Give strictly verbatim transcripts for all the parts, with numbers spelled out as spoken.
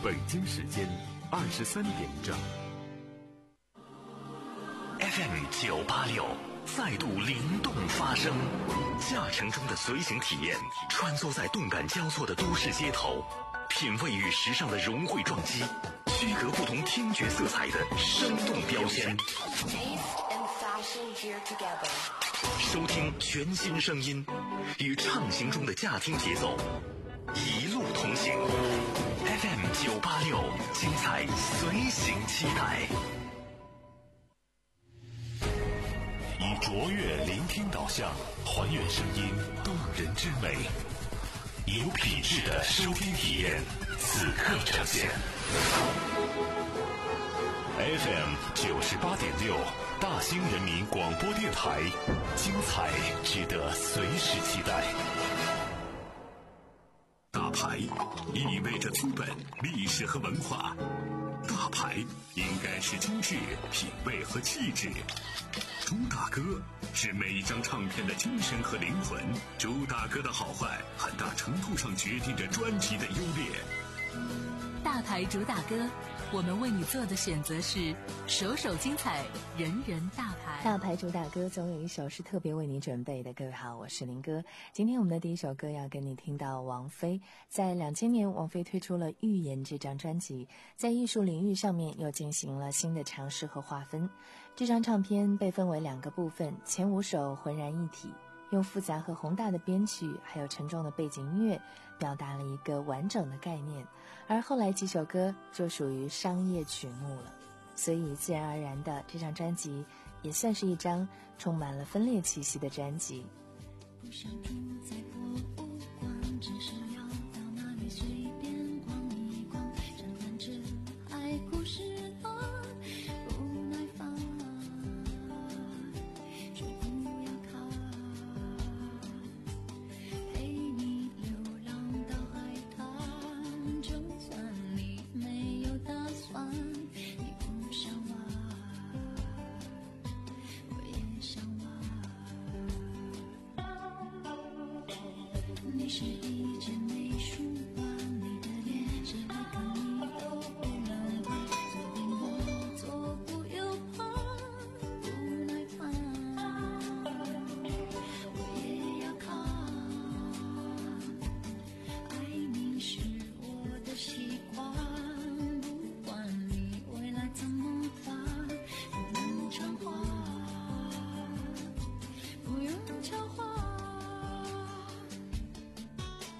北京时间二十三点整。 F M 九八六再度灵动发声，驾乘中的随行体验，穿梭在动感交错的都市街头，品味与时尚的融汇撞击，区隔不同听觉色彩的生动标签。收听全新声音，与畅行中的驾听节奏，一路同行。F M 九八六，精彩随行期待。以卓越聆听导向，还原声音动人之美，有品质的收听体验，此刻呈现。F M 九十八点六，大兴人民广播电台，精彩值得随时期待。大牌意味着资本、历史和文化，大牌应该是精致、品味和气质。朱大哥是每一张唱片的精神和灵魂，朱大哥的好坏很大程度上决定着专辑的优劣。 大牌主打歌，我们为你做的选择是首首精彩，人人大牌。 大牌主打歌总有一首是特别为你准备的。各位好，我是林哥。今天我们的第一首歌要跟你听到王菲。在两千年，王菲推出了《预言》这张专辑，在艺术领域上面又进行了新的尝试和划分。这张唱片被分为两个部分，前五首浑然一体，用复杂和宏大的编曲还有沉重的背景音乐表达了一个完整的概念，而后来几首歌就属于商业曲目了，所以自然而然的这张专辑也算是一张充满了分裂气息的专辑。 不想住在博物馆，只是要到那里随便逛一逛，沾染着爱故事的不耐烦，却不要看，陪你流浪到海滩，就算你没有打算，你不想玩，我也想玩。你是一间美术馆，你的脸是每个你都不能看，左边我左顾右盼，不耐烦，我也要看。爱你是我的习惯，不管你未来怎么办，不能偿还，不用交换。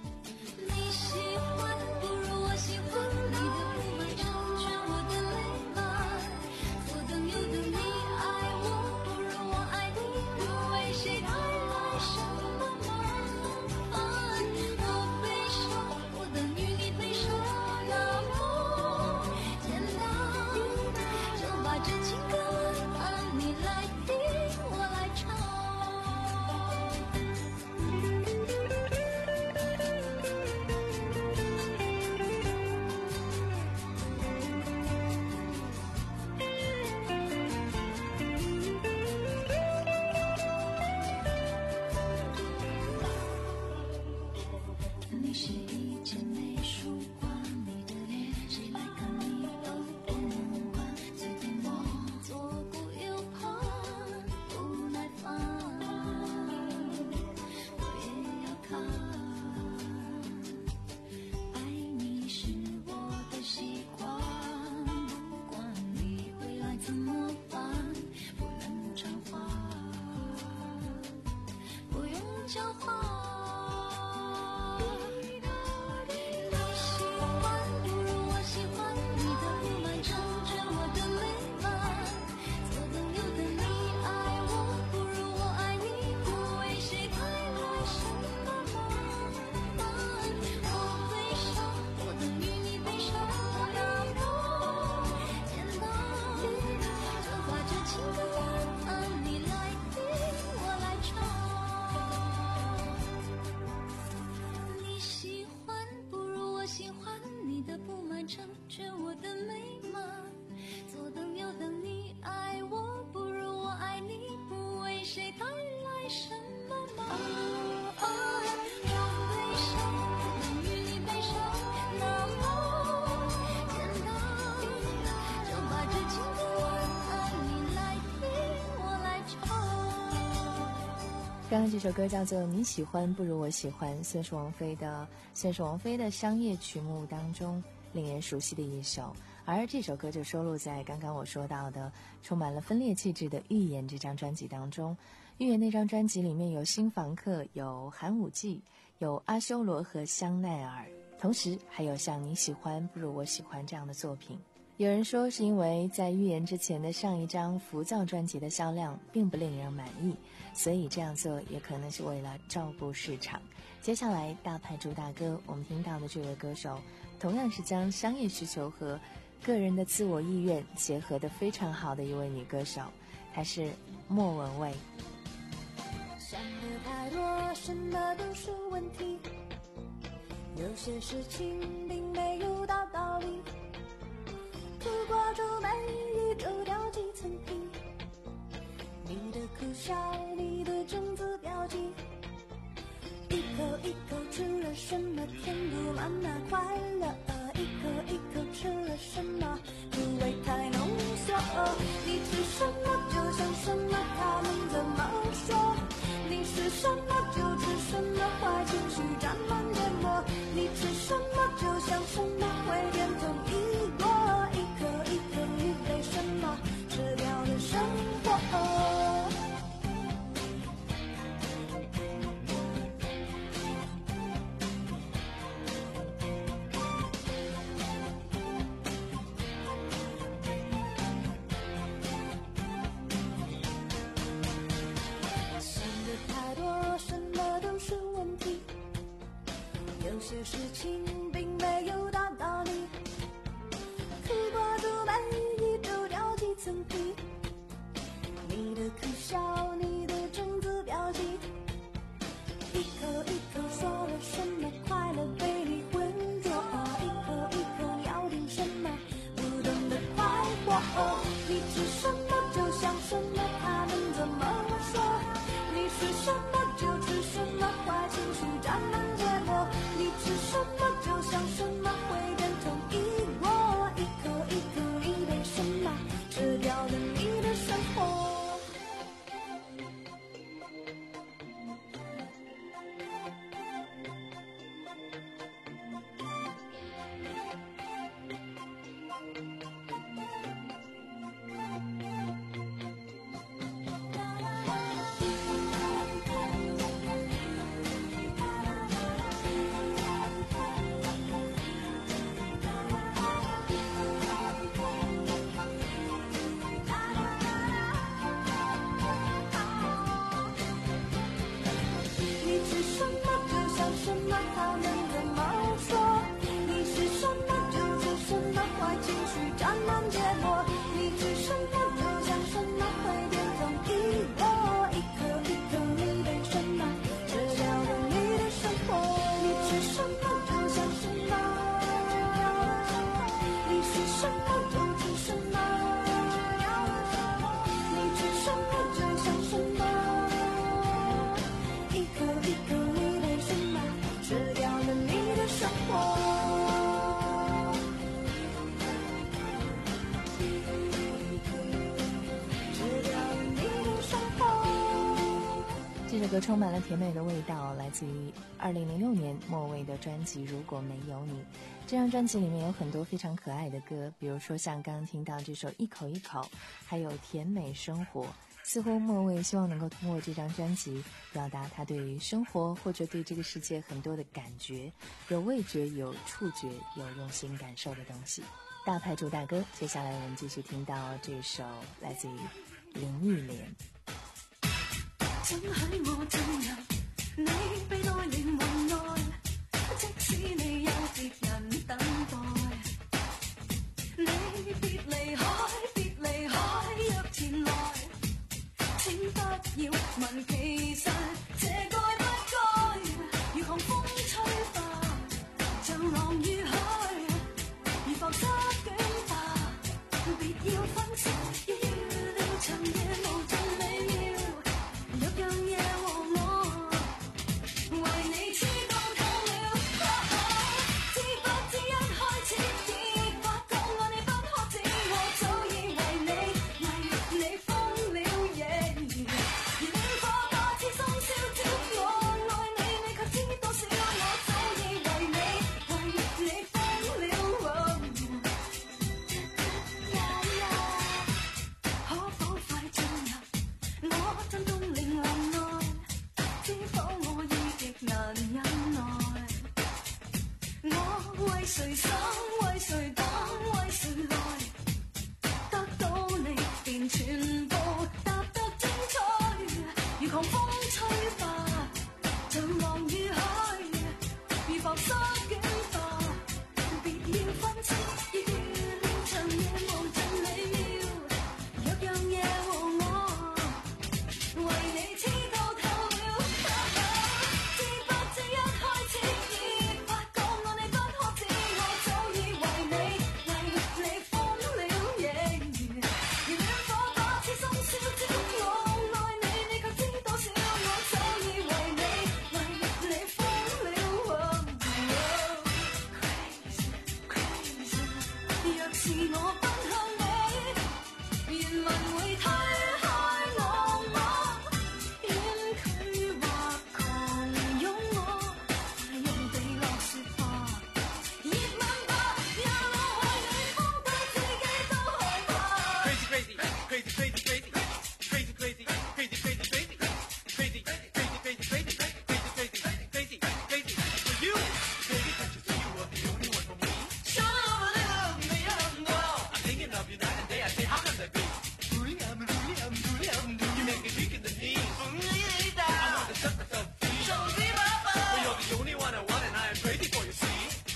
刚刚这首歌叫做《你喜欢不如我喜欢》，算是王菲的算是王菲的商业曲目当中令人熟悉的一首，而这首歌就收录在刚刚我说到的充满了分裂气质的《预言》这张专辑当中。《预言》那张专辑里面有新房客，有寒武纪，有阿修罗和香奈儿，同时还有像《你喜欢不如我喜欢》这样的作品。有人说是因为在预言之前的上一张浮躁专辑的销量并不令人满意，所以这样做也可能是为了照顾市场。接下来大牌主打歌，我们听到的这位歌手同样是将商业需求和个人的自我意愿结合得非常好的一位女歌手，她是莫文蔚。 想的太多，什么都是问题，有些事情并没有大道理，苦瓜皱眉宇皱掉几层皮，你的苦笑，你的种子标记，一口一口吃了什么甜度满满快乐，一口一口吃了什么苦味太浓缩，你吃什么就像什么，他们怎么说，你是什么就吃什么，坏情绪沾满芥末，你吃什么就像什么，会变成一锅，一口一口你被什么吃掉了生活。有些事情并没有大道理，苦瓜皱眉宇皱掉几层皮，你的苦笑，你的种子标记，一口一口说了什么快乐被你浑浊，一口一口咬定什么不懂得快活，你吃什么就像什么，他们怎么说，你是什么就吃什么，坏情绪沾满芥末，你吃什么就像什么，会变成一锅，一口一口你被什么吃掉了你的生活。 这首歌充满了甜美的味道，来自于二零零六年莫蔚的专辑《如果没有你》。这张专辑里面有很多非常可爱的歌，比如说像刚刚听到这首《一口一口》，还有《甜美生活》。似乎莫蔚希望能够通过这张专辑表达他对于生活或者对这个世界很多的感觉，有味觉，有触觉，有用心感受的东西。大牌主打歌，接下来我们继续听到这首来自于林忆莲。 准許我進入你被愛戀雲內，即使你有別人等待，你別離開，別離開，若前來，請不要問，其實這該不該，如狂風吹吧，像浪與海，如浮沙捲吧，別要分手，要預料長夜無盡美妙。若樣嘢和我為你知道透了， 为谁生，为谁等，为谁来？得到你，便全部踏得精彩。如狂风吹吧，像浪與海，如浮沙捲吧，別要分清。已經連場夜無盡美妙，若讓夜和我為你痴到透了。知不知一開始已發覺愛你不可止，我早已為你為你瘋了夜。如戀火把痴心燒焦，我愛你，你卻知多少？我早已為你為你瘋了。Crazy, crazy，若是我奔向你，原文會推開我嗎？婉拒或狂擁我，快用地落雪吧，熱吻吧，讓我為你瘋到自己都害怕。 Crazy, crazy, crazy, crazy, crazy, crazy, crazy, crazy, crazy, crazy, crazy, crazy, crazy, crazy, crazy, crazy, crazy for you. Baby, can't you see you are the only one for me? Show a little me, I'm I'm thinking of you night and day. I say, how can that be? Really, I'm really, I'm really, I'm really. You make me weak in the knees. I want to set myself free. Show me my body. But you're the only one I want, and I am crazy for you, see?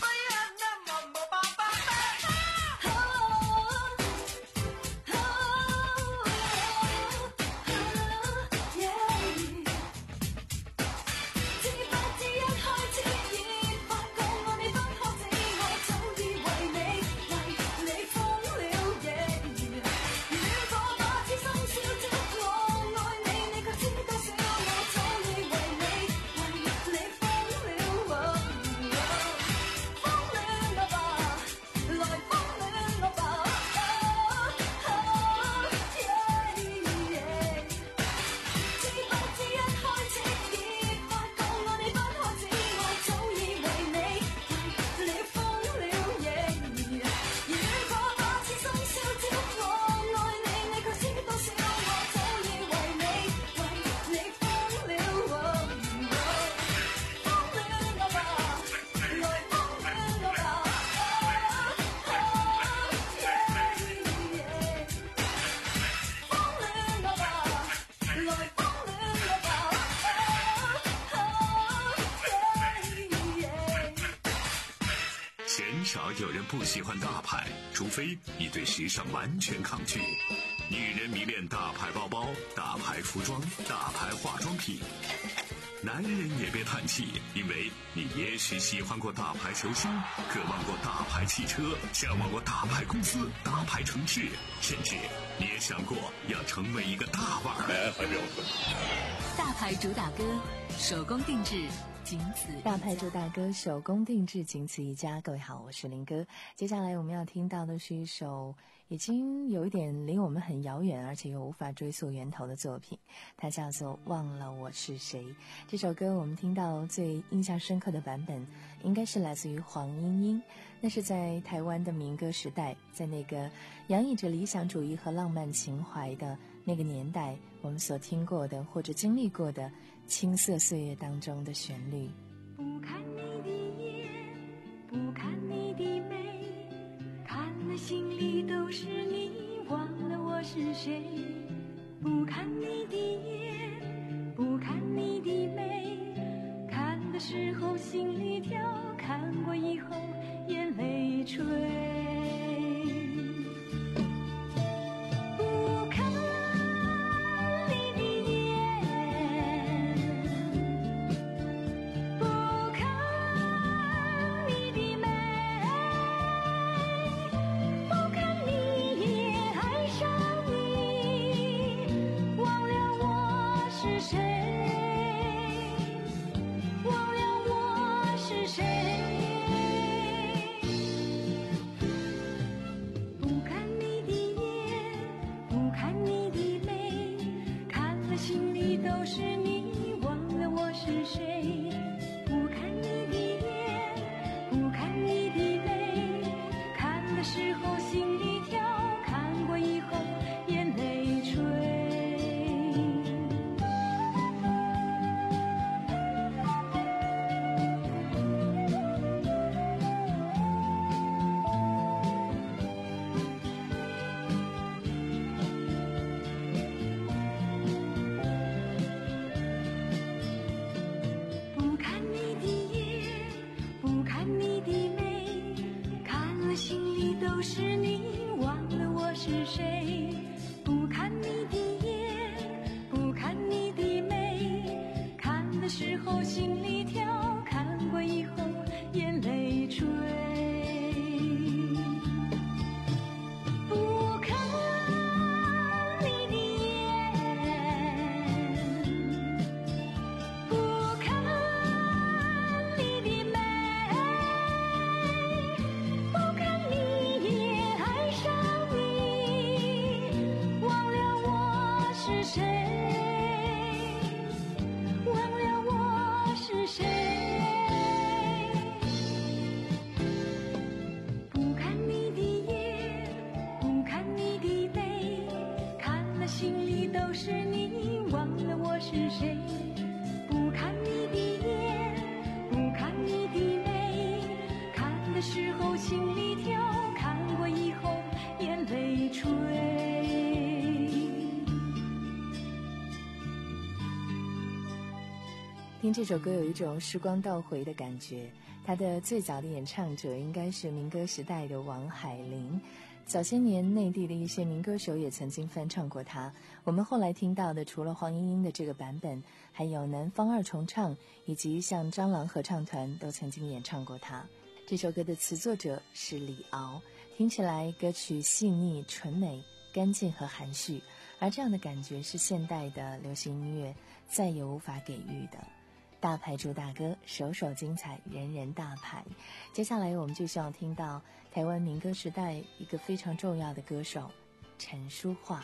“鲜少有人不喜欢大牌，除非你对时尚完全抗拒。女人迷恋大牌包包、大牌服装、大牌化妆品。男人也别叹气，因为你也许喜欢过大牌球星，渴望过大牌汽车，向往过大牌公司、大牌城市，甚至你也想过要成为一个大腕儿。 大牌主打歌，手工定制，仅此一家。 大牌主打歌，手工定制，仅此一家。各位好，我是林哥。接下来我们要听到的是一首已经有一点离我们很遥远，而且又无法追溯源头的作品，它叫做《忘了我是谁》。这首歌我们听到最印象深刻的版本，应该是来自于黄莺莺。那是在台湾的民歌时代，在那个洋溢着理想主义和浪漫情怀的那个年代，我们所听过的或者经历过的青涩岁月当中的旋律。 不看你的眼，不看你的眉，看了心里都是你，忘了我是谁。不看你的眼，不看你的眉，看的时候心里跳，看过以后眼泪垂。不看你的眼，不看你的眉，不看你也爱上你， 都是你，忘了我是谁。不看你的眼，不看你的眉，看的时候心里跳，看过以后眼泪垂。不看你的眼，不看你的眉，不看你也爱上你，忘了我是谁，忘了我是谁。不看你的眼，不看你的背，看了心里都是你，忘了我是谁。不看你的眼，不看你的眉，看的时候心里跳，看过以后眼泪垂。 听这首歌有一种时光倒回的感觉，它的最早的演唱者应该是民歌时代的王海玲，早些年内地的一些民歌手也曾经翻唱过它。我们后来听到的除了黄莺莺的这个版本，还有南方二重唱以及像蟑螂合唱团都曾经演唱过它。这首歌的词作者是李敖，听起来歌曲细腻纯美干净和含蓄，而这样的感觉是现代的流行音乐再也无法给予的。大牌主打歌，首首精彩，人人大牌。接下来我们就希望听到台湾民歌时代一个非常重要的歌手陈淑桦。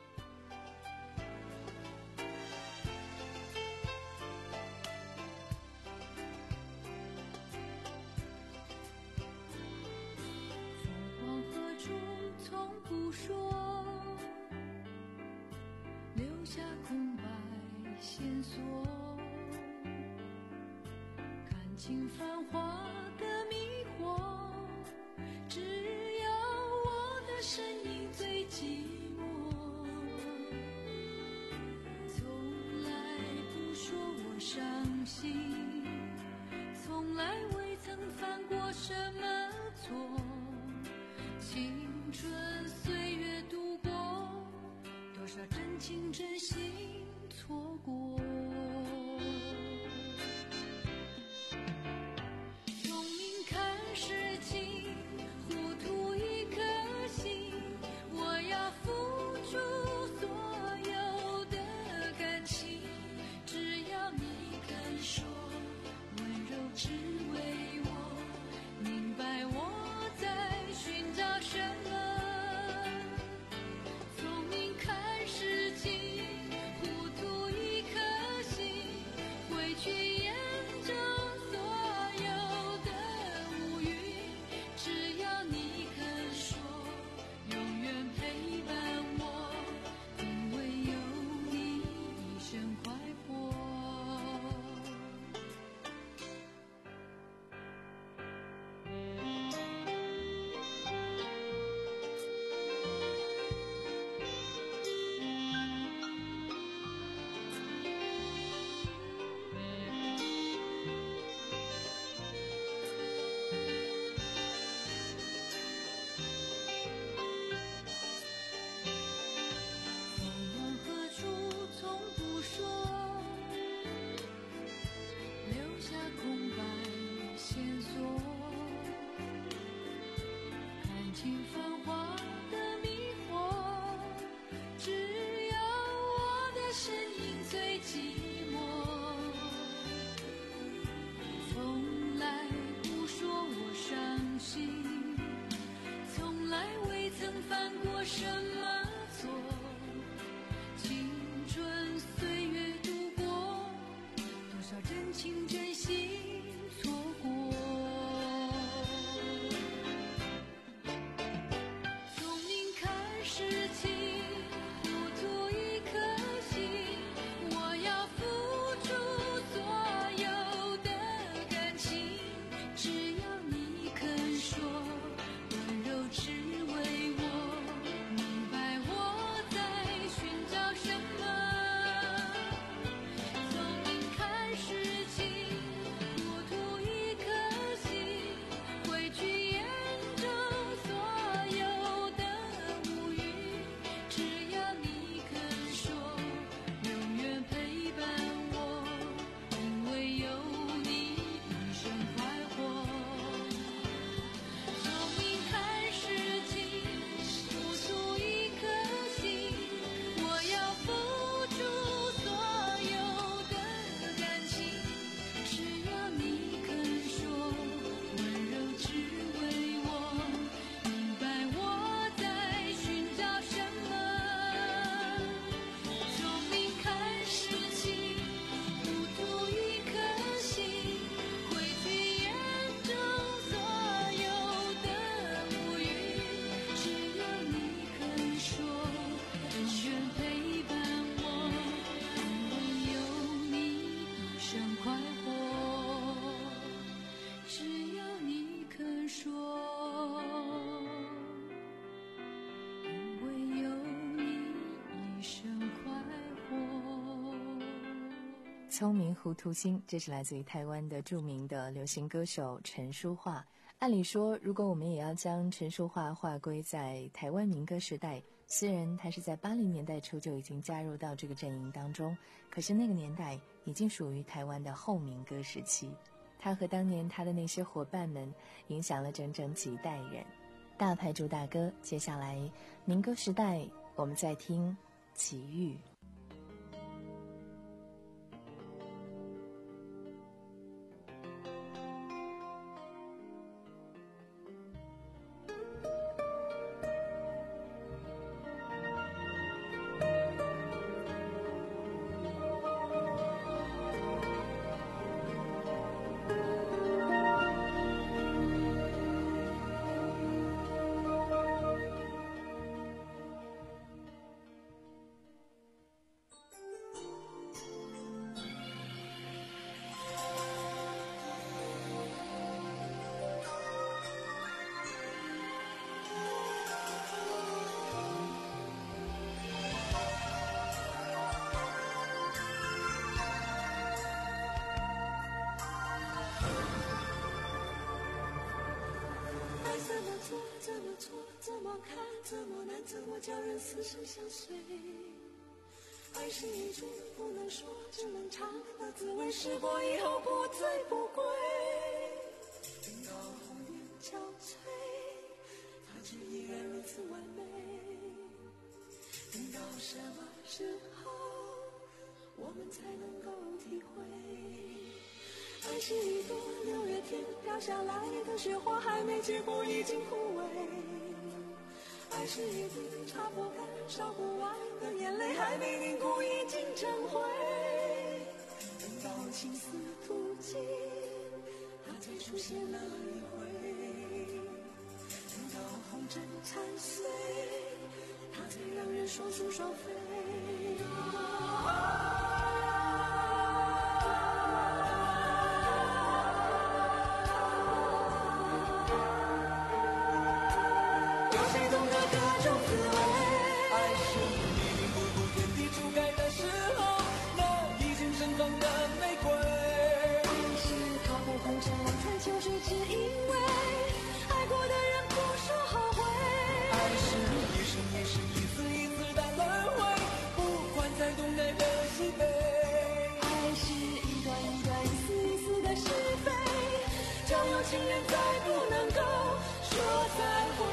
往何处从不说，留下空白线索，看尽繁华的迷惑，只有我的身影最寂寞。从来不说我伤心，从来未曾犯过什么错，青春岁月度过，多少真情真心错过。聪明看事情，糊涂一颗心，我要付出所有的感情，只要你肯说，温柔只为我，明白我在寻找什么。聪明看事情，糊涂一颗心，会去研究所有的乌云，只要你肯说，永远陪伴我，因为有你一生快活。往何处从不说，留下空白线索，看尽繁华的迷惑，只有我的身影最寂寞。从来不说我伤心，从来未曾犯过什么错，青春岁月度过，多少真情真心错过。聪明看事情，糊涂一颗心，我要付出所有的感情，只要你肯说，温柔只为我，明聪明糊涂心，这是来自于台湾的著名的流行歌手陈淑桦。按理说，如果我们也要将陈淑桦划归在台湾民歌时代，虽然她是在八零年代初就已经加入到这个阵营当中，可是那个年代已经属于台湾的后民歌时期。她和当年她的那些伙伴们，影响了整整几代人。大牌主打歌，接下来民歌时代，我们再听奇遇。 怎么难，怎么叫人死生相随？爱是一种不能说只能尝的滋味，试过以后不醉不归。等到红颜憔悴，它却依然如此完美。等到什么时候，我们才能够体会？爱是一朵六月天飘下来的雪花，还没结果已经枯萎。爱是一滴擦不干烧不完的眼泪，还没凝固已经成灰。等到青丝吐尽，它才出现了一回。等到红尘残碎，它才让人双宿双飞。情人再不能够说再会。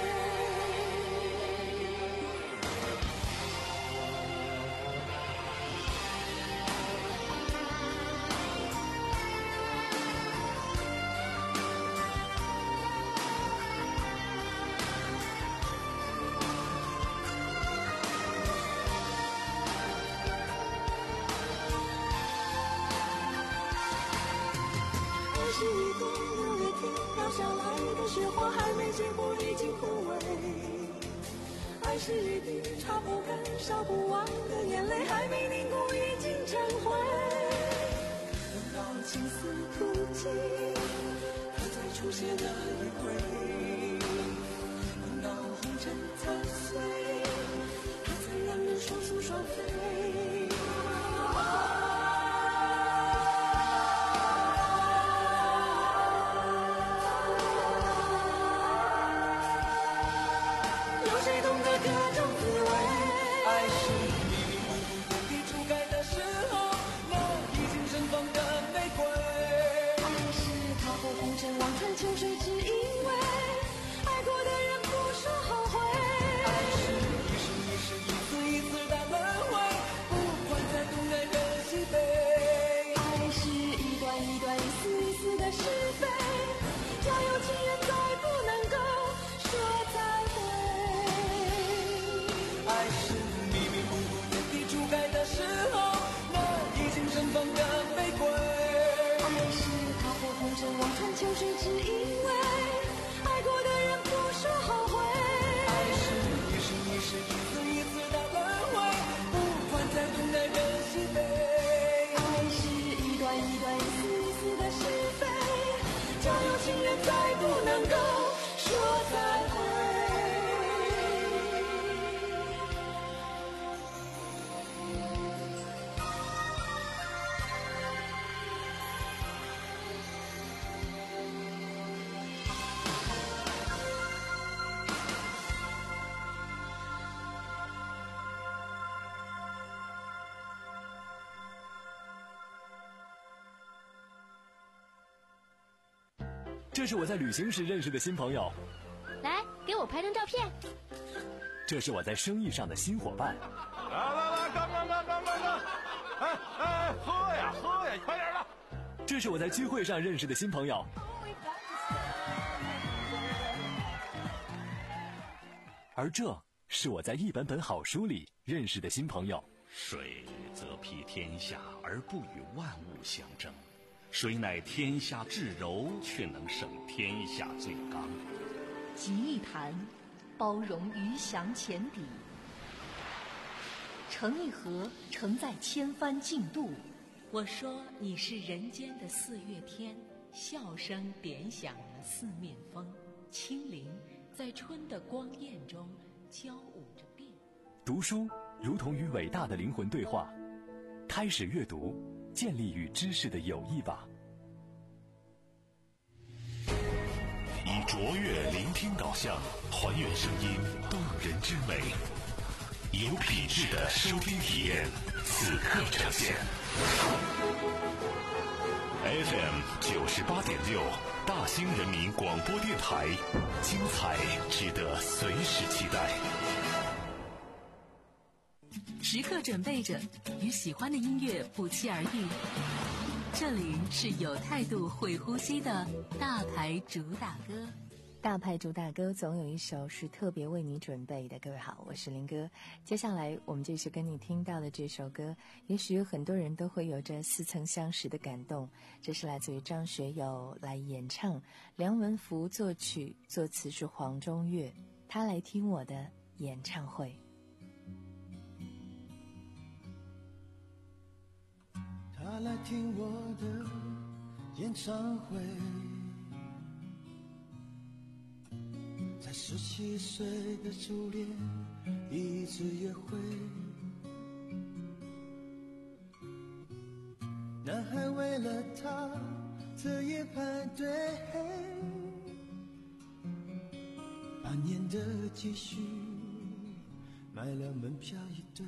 爱是一朵六月天飘下来的雪花，还没结果已经枯萎。爱是一滴擦不干烧不完的眼泪，还没凝固已经成灰。等到青丝吐尽，它才出现了一回。等到红尘残碎，它才让人双宿双飞。秋水只因为爱过的人不说后悔。爱是一生一世一次一次的轮回，不管在东南和西北。爱是一段一段一丝一丝的是非，叫有情人再不能够说再会。爱是迷迷糊这是我在旅行时认识的新朋友。 来，给我拍张照片。 这是我在生意上的新伙伴。 来来来，干干干干干干！哎哎，喝呀喝呀，快点的！ 这是我在聚会上认识的新朋友。而这是我在一本本好书里认识的新朋友。 水则披天下而不与万物相争，水乃天下至柔，却能胜天下最刚。 集一坛，包容鱼翔浅底；盛一盒，盛在千帆竞渡。 我说你是人间的四月天，笑声点响了四面风，清灵在春的光艳中交舞着变。 读书如同与伟大的灵魂对话，开始阅读，建立与知识的友谊吧。 以卓越聆听导向，还原声音动人之美，有品质的收听体验，此刻呈现。F M 九十八点六，大兴人民广播电台，精彩值得随时期待。 时刻准备着与喜欢的音乐不期而遇。这里是有态度会呼吸的大牌主打歌。 大牌主打歌总有一首是特别为你准备的。各位好，我是林哥。接下来我们继续跟你听到的这首歌，也许有很多人都会有着似曾相识的感动。这是来自于张学友来演唱，梁文福作曲，作词是黄中岳。他来听我的演唱会。 他来听我的演唱会，在十七岁的初恋一次约会，男孩为了他特意排队，半年的积蓄买了门票一对。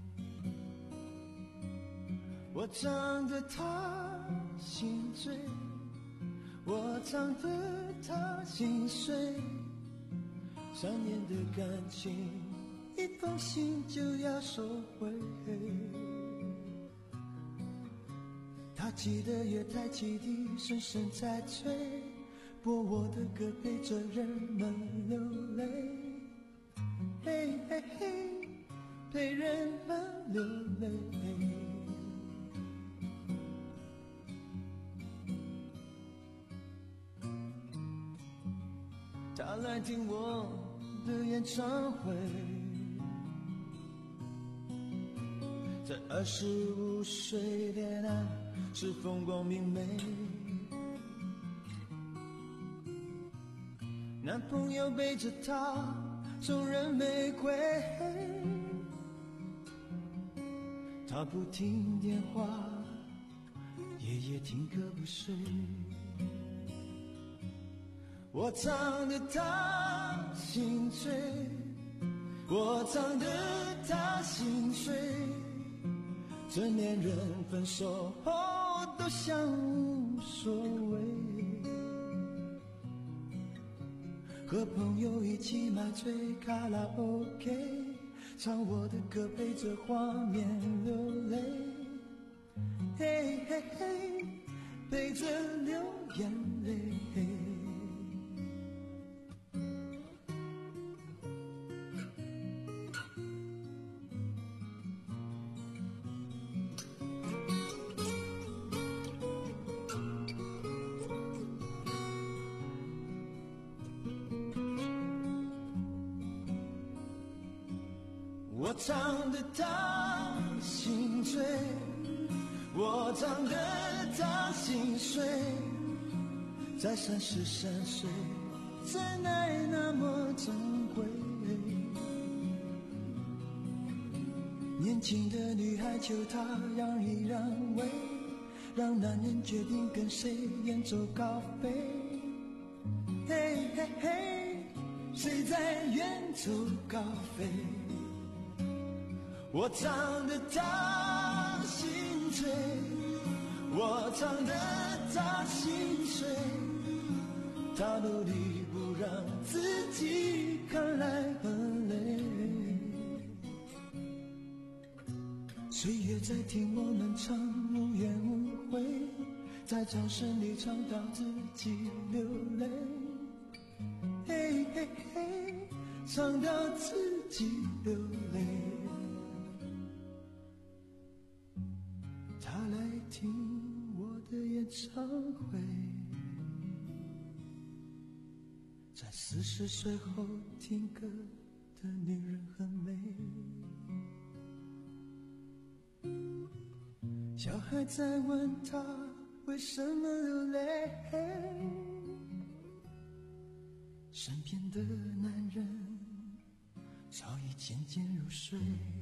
我唱得他心醉，我唱得他心碎，三年的感情，一封信就要收回。他记得月台汽笛声声在催，播我的歌陪着人们流泪，嘿嘿嘿，陪人们流泪。他来听我的演唱会，在二十五岁恋爱是风光明媚，男朋友背着她送人玫瑰，她不听电话，夜夜听歌不睡。我唱得他心醉，我唱得他心碎，成年人分手后都像无所谓，和朋友一起买醉卡拉 OK， 唱我的歌陪着画面流泪，嘿嘿嘿，陪着流眼泪。我唱得他心醉，我唱得他心碎，在三十三岁，真爱那么珍贵。年轻的女孩求他让一让位，让男人决定跟谁远走高飞。嘿嘿嘿，谁在远走高飞？我唱得他心醉，我唱得他心碎， 他努力不让自己看来很累。岁月在听我们唱无怨无悔，在掌声里唱到自己流泪，嘿嘿嘿，唱到自己流泪。他来听我的演唱会，在四十岁后听歌的女人很美。小孩在问他为什么流泪，身边的男人早已渐渐入睡，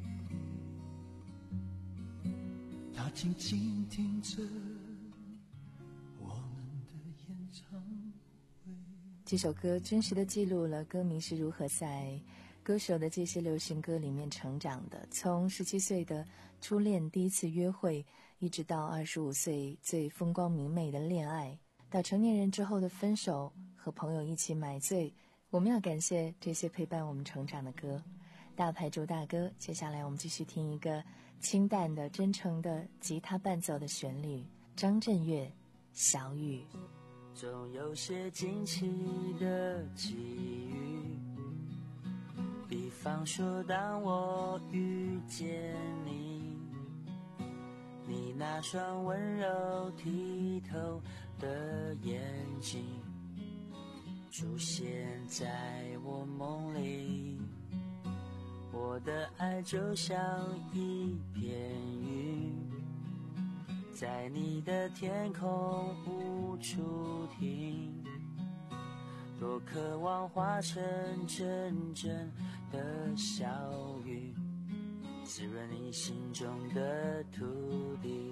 他静静听着我们的演唱会。 这首歌真实的记录了歌迷是如何在歌手的这些流行歌里面成长的，从十七岁的初恋第一次约会，一直到二十五岁最风光明媚的恋爱，到成年人之后的分手，和朋友一起买醉。我们要感谢这些陪伴我们成长的歌。大牌主打歌，接下来我们继续听一个清淡的真诚的吉他伴奏的旋律，张震岳小雨。 总有些惊奇的际遇，比方说当我遇见你，你那双温柔剔透的眼睛出现在我梦里，我的爱就像一片云，在你的天空无处停，多渴望化成阵阵的小雨，滋润你心中的土地。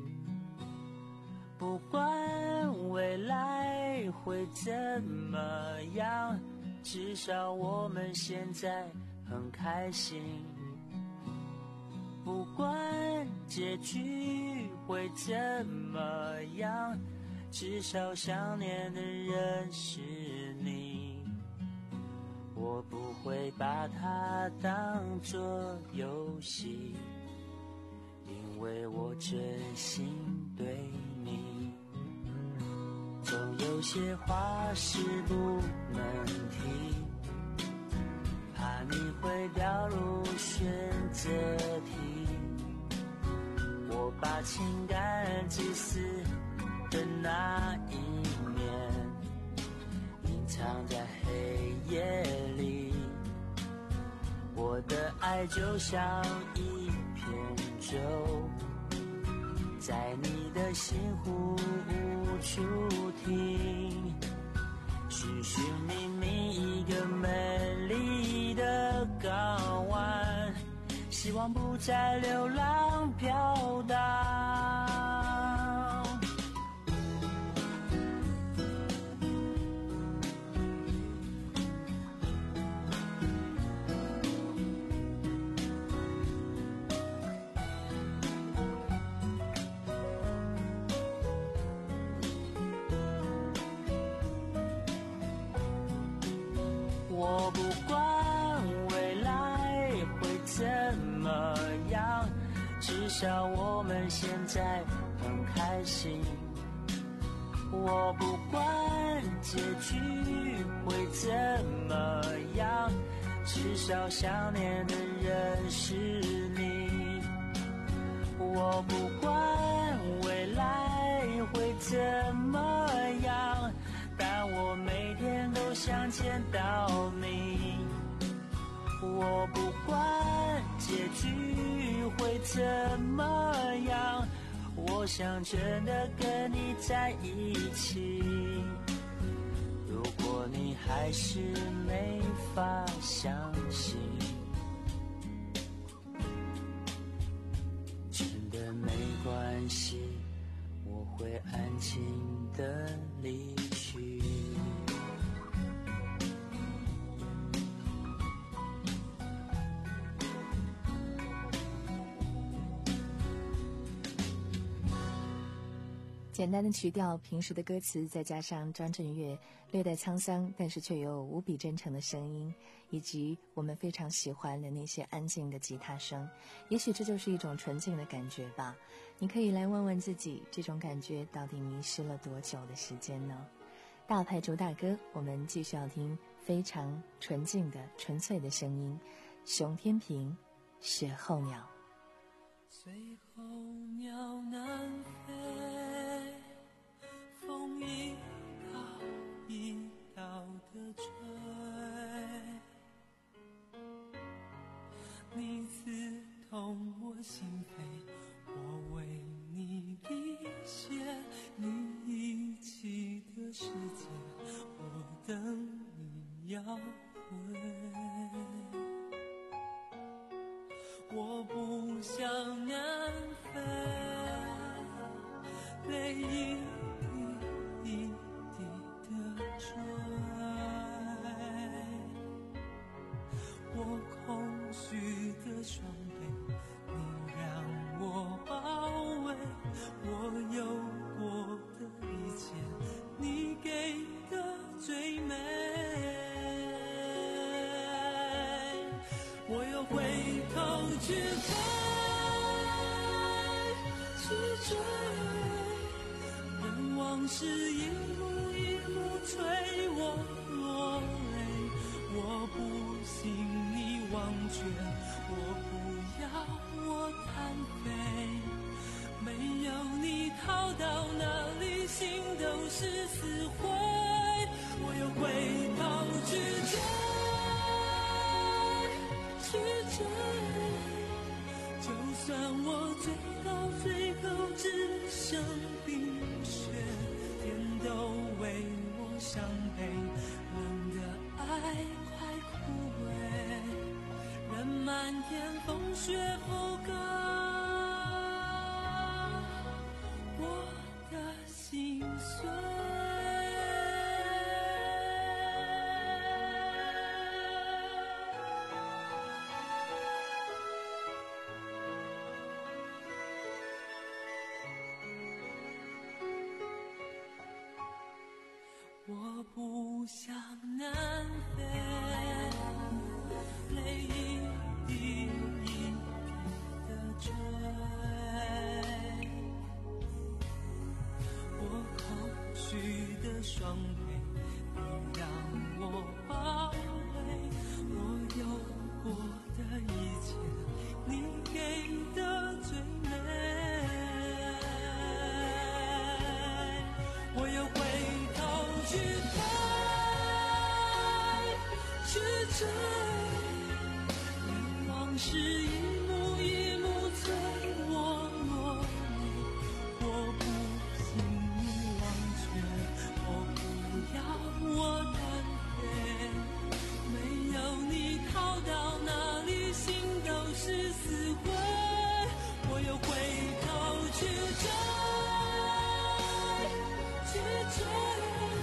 不管未来会怎么样，至少我们现在很开心。不管结局会怎么样，至少想念的人是你。我不会把它当作游戏，因为我真心对你。总有些话是不能提，怕你会掉入选择题。我把情感自私的那一面隐藏在黑夜里，我的爱就像一片舟，在你的心湖无处停，寻寻觅觅一个美丽的港湾，希望不再流浪飘荡。我不管未来会怎么样，至少我们现在很开心。我不管结局会怎么样，至少想念的人是你。我不管未来会怎么样，但我每天都想见到你。我不管结局会怎么样，我想真的跟你在一起。如果你还是没法相信，真的没关系，我会安静的离去。 接简单的曲调，平实的歌词，再加上张震岳略带沧桑，但是却有无比真诚的声音，以及我们非常喜欢的那些安静的吉他声，也许这就是一种纯净的感觉吧。你可以来问问自己，这种感觉到底迷失了多久的时间呢？大牌主打歌，我们继续要听非常纯净的纯粹的声音，熊天平，雪候鸟。 随候鸟南飞，风一道一道的吹，你刺痛我心扉，我为你理解，你遗弃的世界，我等你要回。我不想南飞，泪一滴一滴的坠，我空虚的双臂，你让我包围，我有过的一切，你给的最美，我又回头去飞，去追，任往事一幕一幕催我落泪，我不信你忘却，我不要我单飞，没有你逃到哪里心都是死灰，我又回头去追，去追，就算我追到最后只剩冰雪，天都为我伤悲，冷的爱快枯萎，任漫天风雪覆盖我的心碎。我不想南飞，泪一滴一滴的坠，我空虚的双臂，你让我包围，我有过的一切，你给的最美，我又回去飞，去追，任往事一幕一幕催我落泪，我不信你忘却，我不要我单飞，没有你逃到哪里心都是死灰，我又回头去追，去追，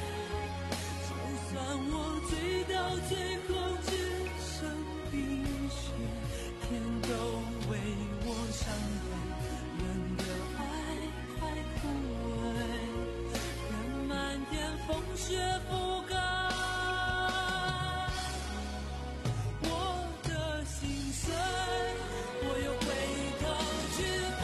我追到最后只剩冰雪，天都为我伤悲，冷的爱快枯萎，任漫天风雪覆盖我的心碎，我又回头去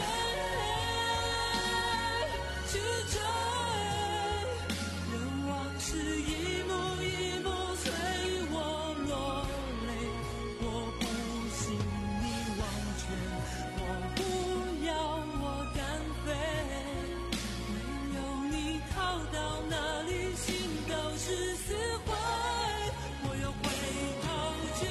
飞，去追，任往事一幕一幕催我落泪，我不信你忘却，我不要我单飞，没有你逃到哪里心都是死灰，我又回头去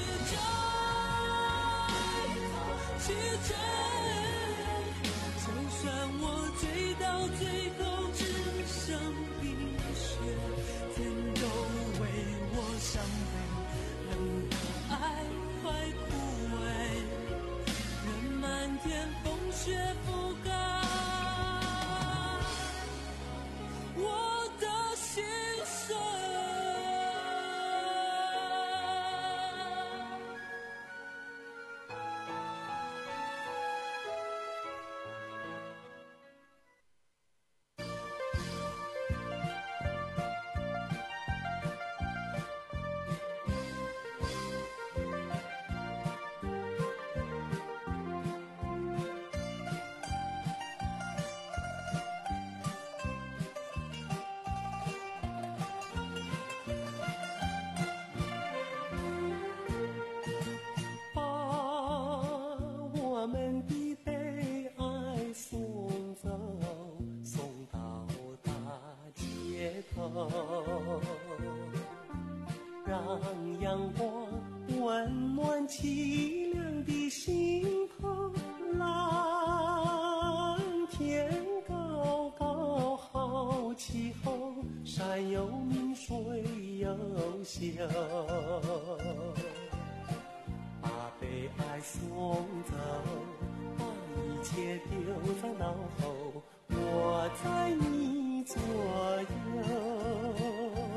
追，去追，就算我追到最后只剩冰雪，天都为我伤悲，冷的爱快枯萎，任漫天风雪覆盖我的心碎。 让阳光温暖凄凉的心头。蓝天高高好气候，山有名水有秀，把悲哀送走，把一切丢在脑后，我在你左右。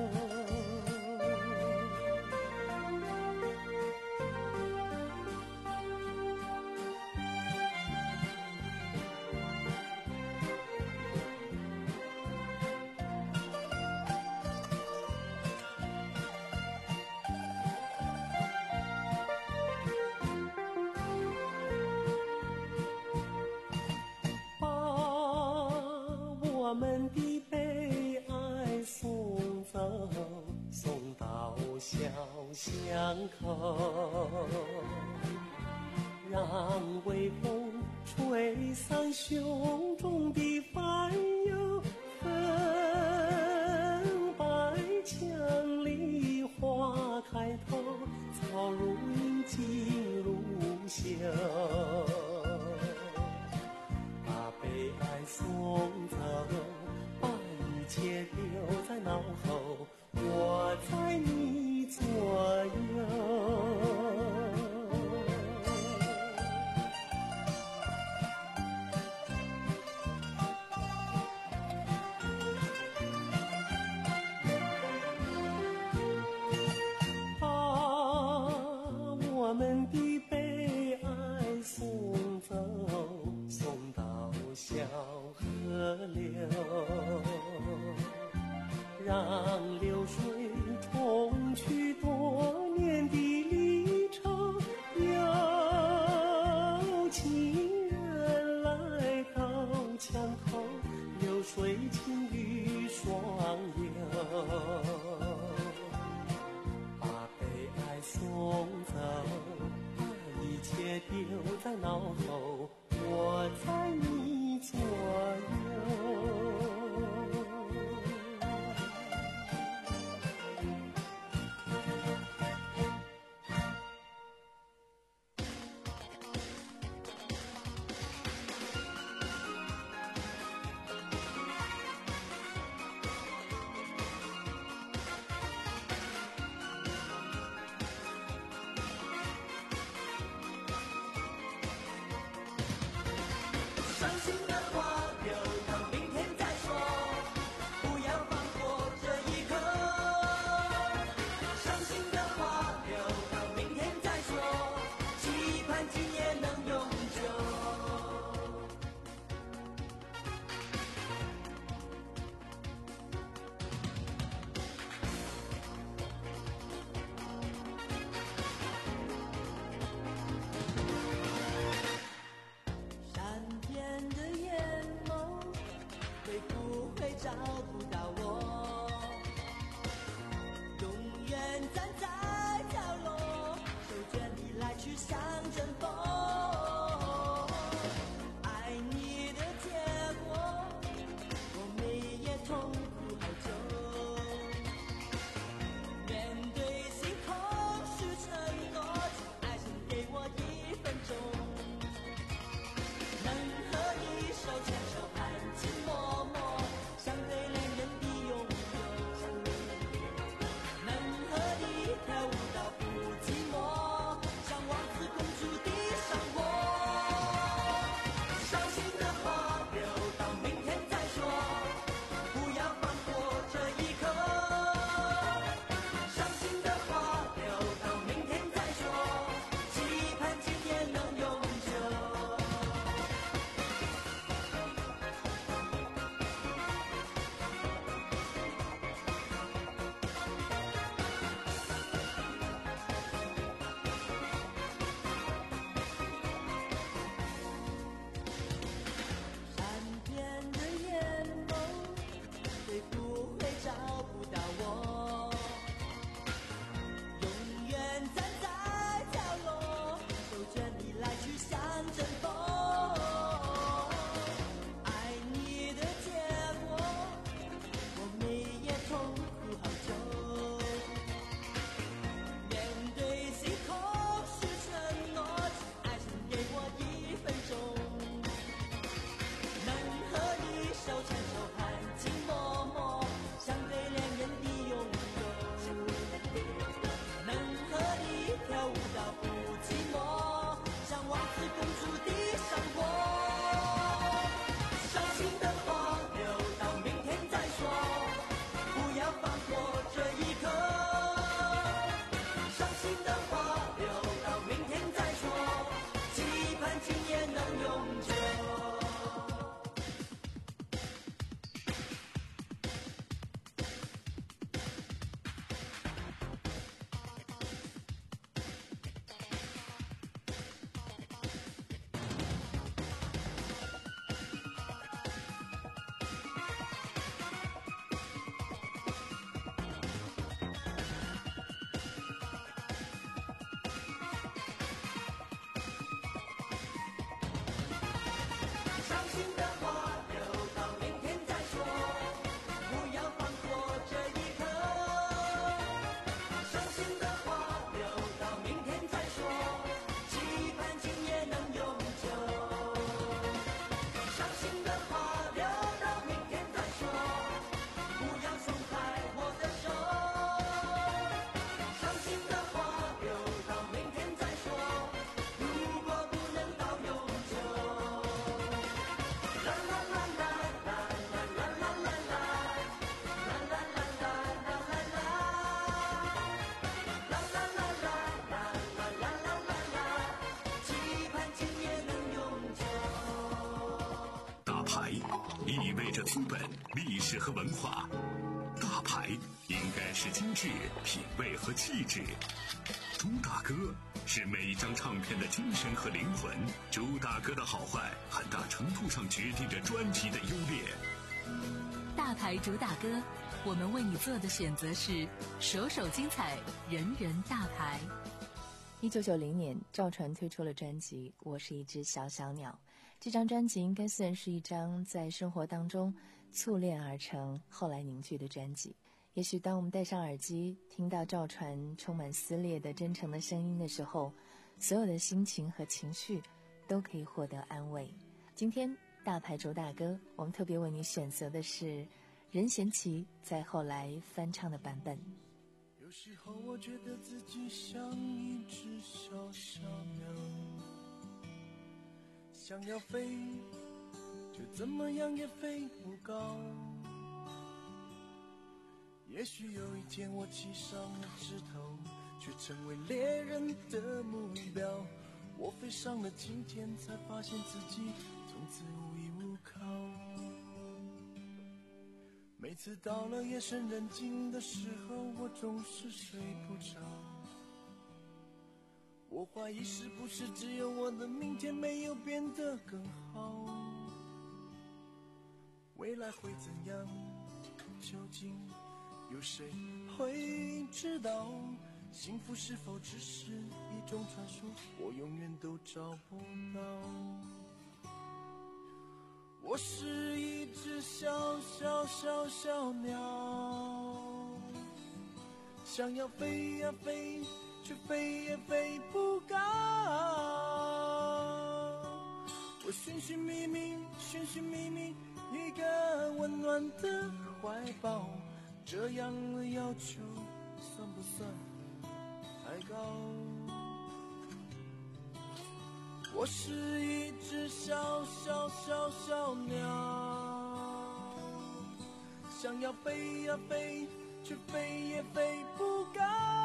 我们的悲哀送走，送到小巷口，让微风吹散胸中的烦忧，粉白墙里花开头，草如茵锦如绣，把悲哀送走，把一切丢在脑后，我在你左右。把我们的悲哀送走，送到小河流，让流水冲去多年的离愁，有情人来到墙头，流水情侣双游，把悲哀送走，把一切丢在脑后，我在你左右。 伤心的话留到明天再说，不要放过这一刻。伤心的话留到明天再说，期盼今夜能永久。 山间的眼眸资本、历史和文化。大牌应该是精致、品味和气质。朱大哥是每一张唱片的精神和灵魂。朱大哥的好坏，很大程度上决定着专辑的优劣。 大牌主打歌，我们为你做的选择是首首精彩，人人大牌。 一九九零年，赵传推出了专辑《我是一只小小鸟》。这张专辑应该算是一张在生活当中淬炼而成、后来凝聚的专辑。也许当我们戴上耳机，听到赵传充满撕裂的真诚的声音的时候，所有的心情和情绪都可以获得安慰。今天大牌主打歌，我们特别为你选择的是任贤齐在后来翻唱的版本。 有时候我觉得自己像一只小小鸟，想要飞，却怎么样也飞不高。也许有一天我栖上了枝头，却成为猎人的目标。我飞上了青天，才发现自己从此无依无靠。每次到了夜深人静的时候，我总是睡不着。我怀疑是不是只有我的明天没有变得更好。未来会怎样，究竟有谁会知道？幸福是否只是一种传说，我永远都找不到。我是一只小小小小鸟，想要飞呀飞，却飞也飞不高。我寻寻觅觅，寻寻觅觅一个温暖的怀抱，这样的要求算不算太高？我是一只小小小小鸟，想要飞呀飞，却飞也飞不高。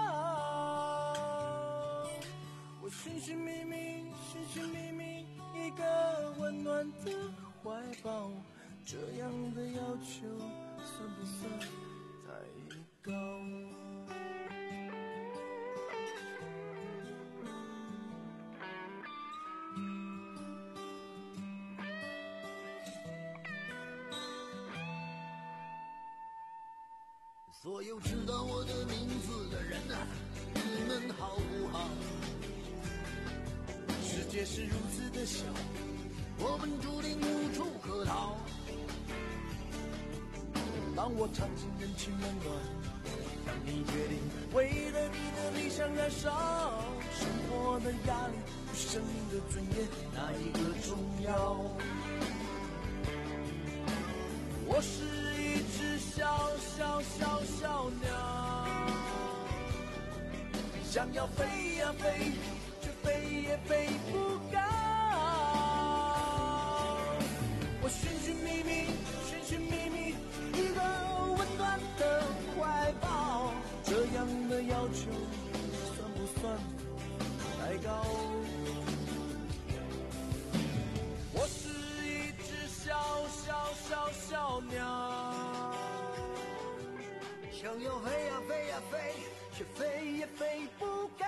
我寻寻觅觅，寻寻觅觅一个温暖的怀抱，这样的要求算不算太高？ 所有知道我的名字的人啊，你们好不好？ 世界是如此的小， 我们注定无处可逃。 当我尝尽人情冷暖，当你决定为了你的理想燃烧，生活的压力与生命的尊严，哪一个重要？我是一只小小小小鸟，想要飞呀飞，却飞也飞不高。我寻寻觅觅，寻寻觅觅一个温暖的怀抱，这样的要求算不算太高？我是一只小小小小鸟， 想要飞呀飞呀飞， 却飞也飞不高。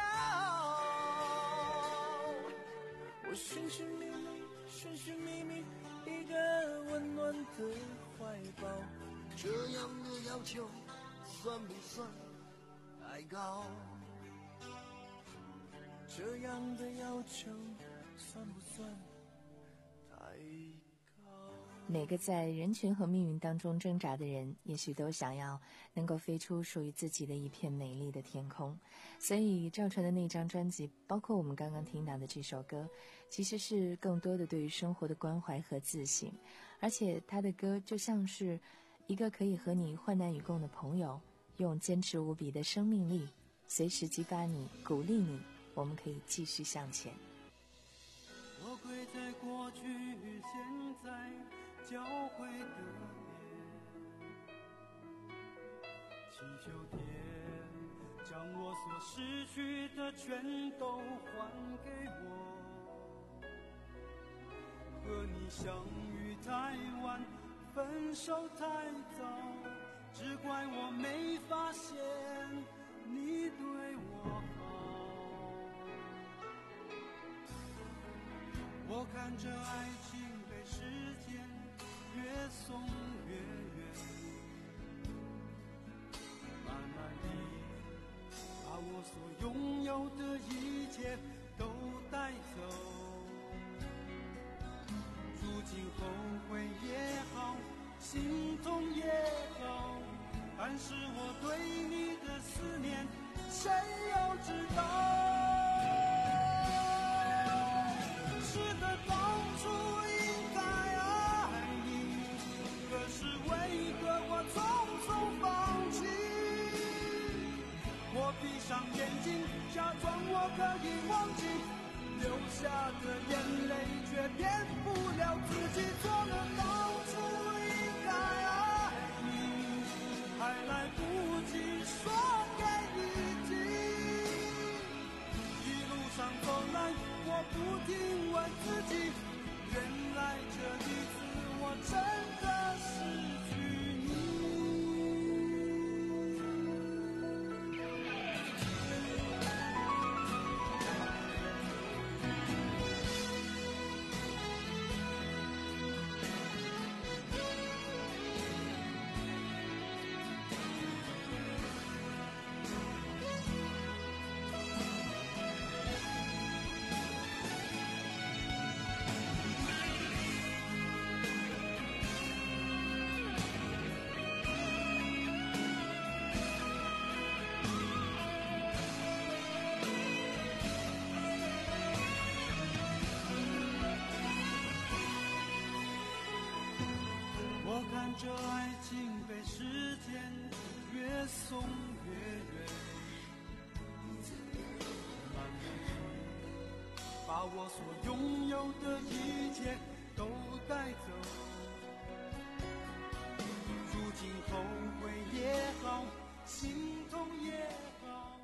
我寻寻觅觅，寻寻觅觅一个温暖的怀抱， 这样的要求算不算太高？ 这样的要求算不算太高？ 每个在人群和命运当中挣扎的人，也许都想要能够飞出属于自己的一片美丽的天空。所以赵传的那张专辑，包括我们刚刚听到的这首歌，其实是更多的对于生活的关怀和自省。而且他的歌就像是一个可以和你患难与共的朋友，用坚持无比的生命力随时激发你，鼓励你，我们可以继续向前。 我跪在过去与现在交汇的面，祈求天将我所失去的全都还给我。和你相遇台湾， 分手太早，只怪我没发现你对我好。我看着爱情被时间越送越远，慢慢地把我所拥有的一切都带走。如今后悔也好，心痛也好，但是我对你的思念谁又知道？是的，当初应该爱你，可是为何我匆匆放弃？我闭上眼睛，假装我可以忘记，流下的眼泪却骗不了自己。做了当初应该爱你，还来不及说给你听。一路上走来，我不停问自己，原来这一次我真的失去你。这爱情被时间越送越远，慢慢把我所拥有的一切都带走。如今后悔也好，心痛也好。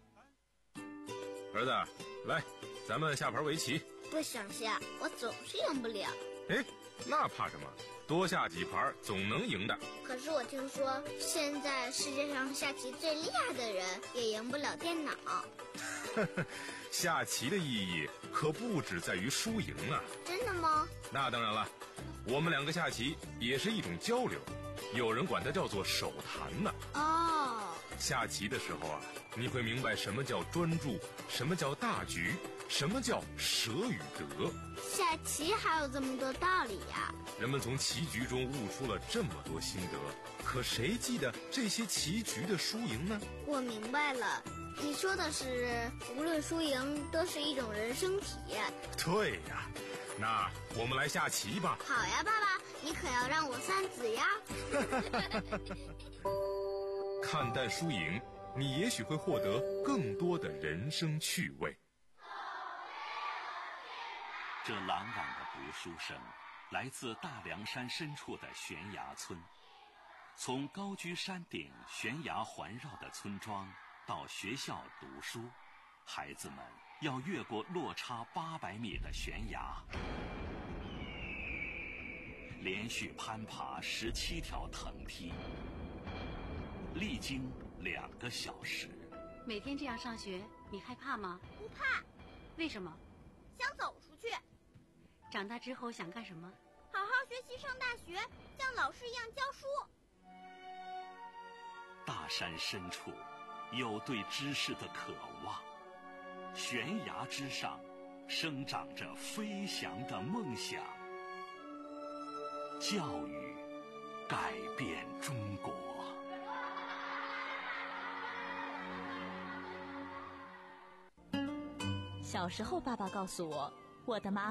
儿子，来，咱们下盘围棋。 不想下，我总是赢不了。 哎，那怕什么？多下几盘总能赢的。 可是我听说现在世界上下棋最厉害的人也赢不了电脑。 下棋的意义可不只在于输赢啊。 真的吗？ 那当然了，我们两个下棋也是一种交流，有人管它叫做手谈呢。 哦， 下棋的时候啊，你会明白什么叫专注，什么叫大局，什么叫舍与得。 下棋还有这么多道理呀！ 人们从棋局中悟出了这么多心得，可谁记得这些棋局的输赢呢？ 我明白了，你说的是无论输赢都是一种人生体验。 对呀，那我们来下棋吧。 好呀，爸爸，你可要让我三子呀。 看淡输赢，你也许会获得更多的人生趣味。 这朗朗的读书声来自大凉山深处的悬崖村。从高居山顶悬崖环绕的村庄到学校读书，孩子们要越过落差八百米的悬崖，连续攀爬十七条藤梯，历经两个小时。 每天这样上学，你害怕吗？ 不怕。 为什么？ 想走出去。 长大之后想干什么？ 好好学习，上大学，像老师一样教书。 大山深处有对知识的渴望，悬崖之上生长着飞翔的梦想。教育改变中国。 小时候，爸爸告诉我，我的妈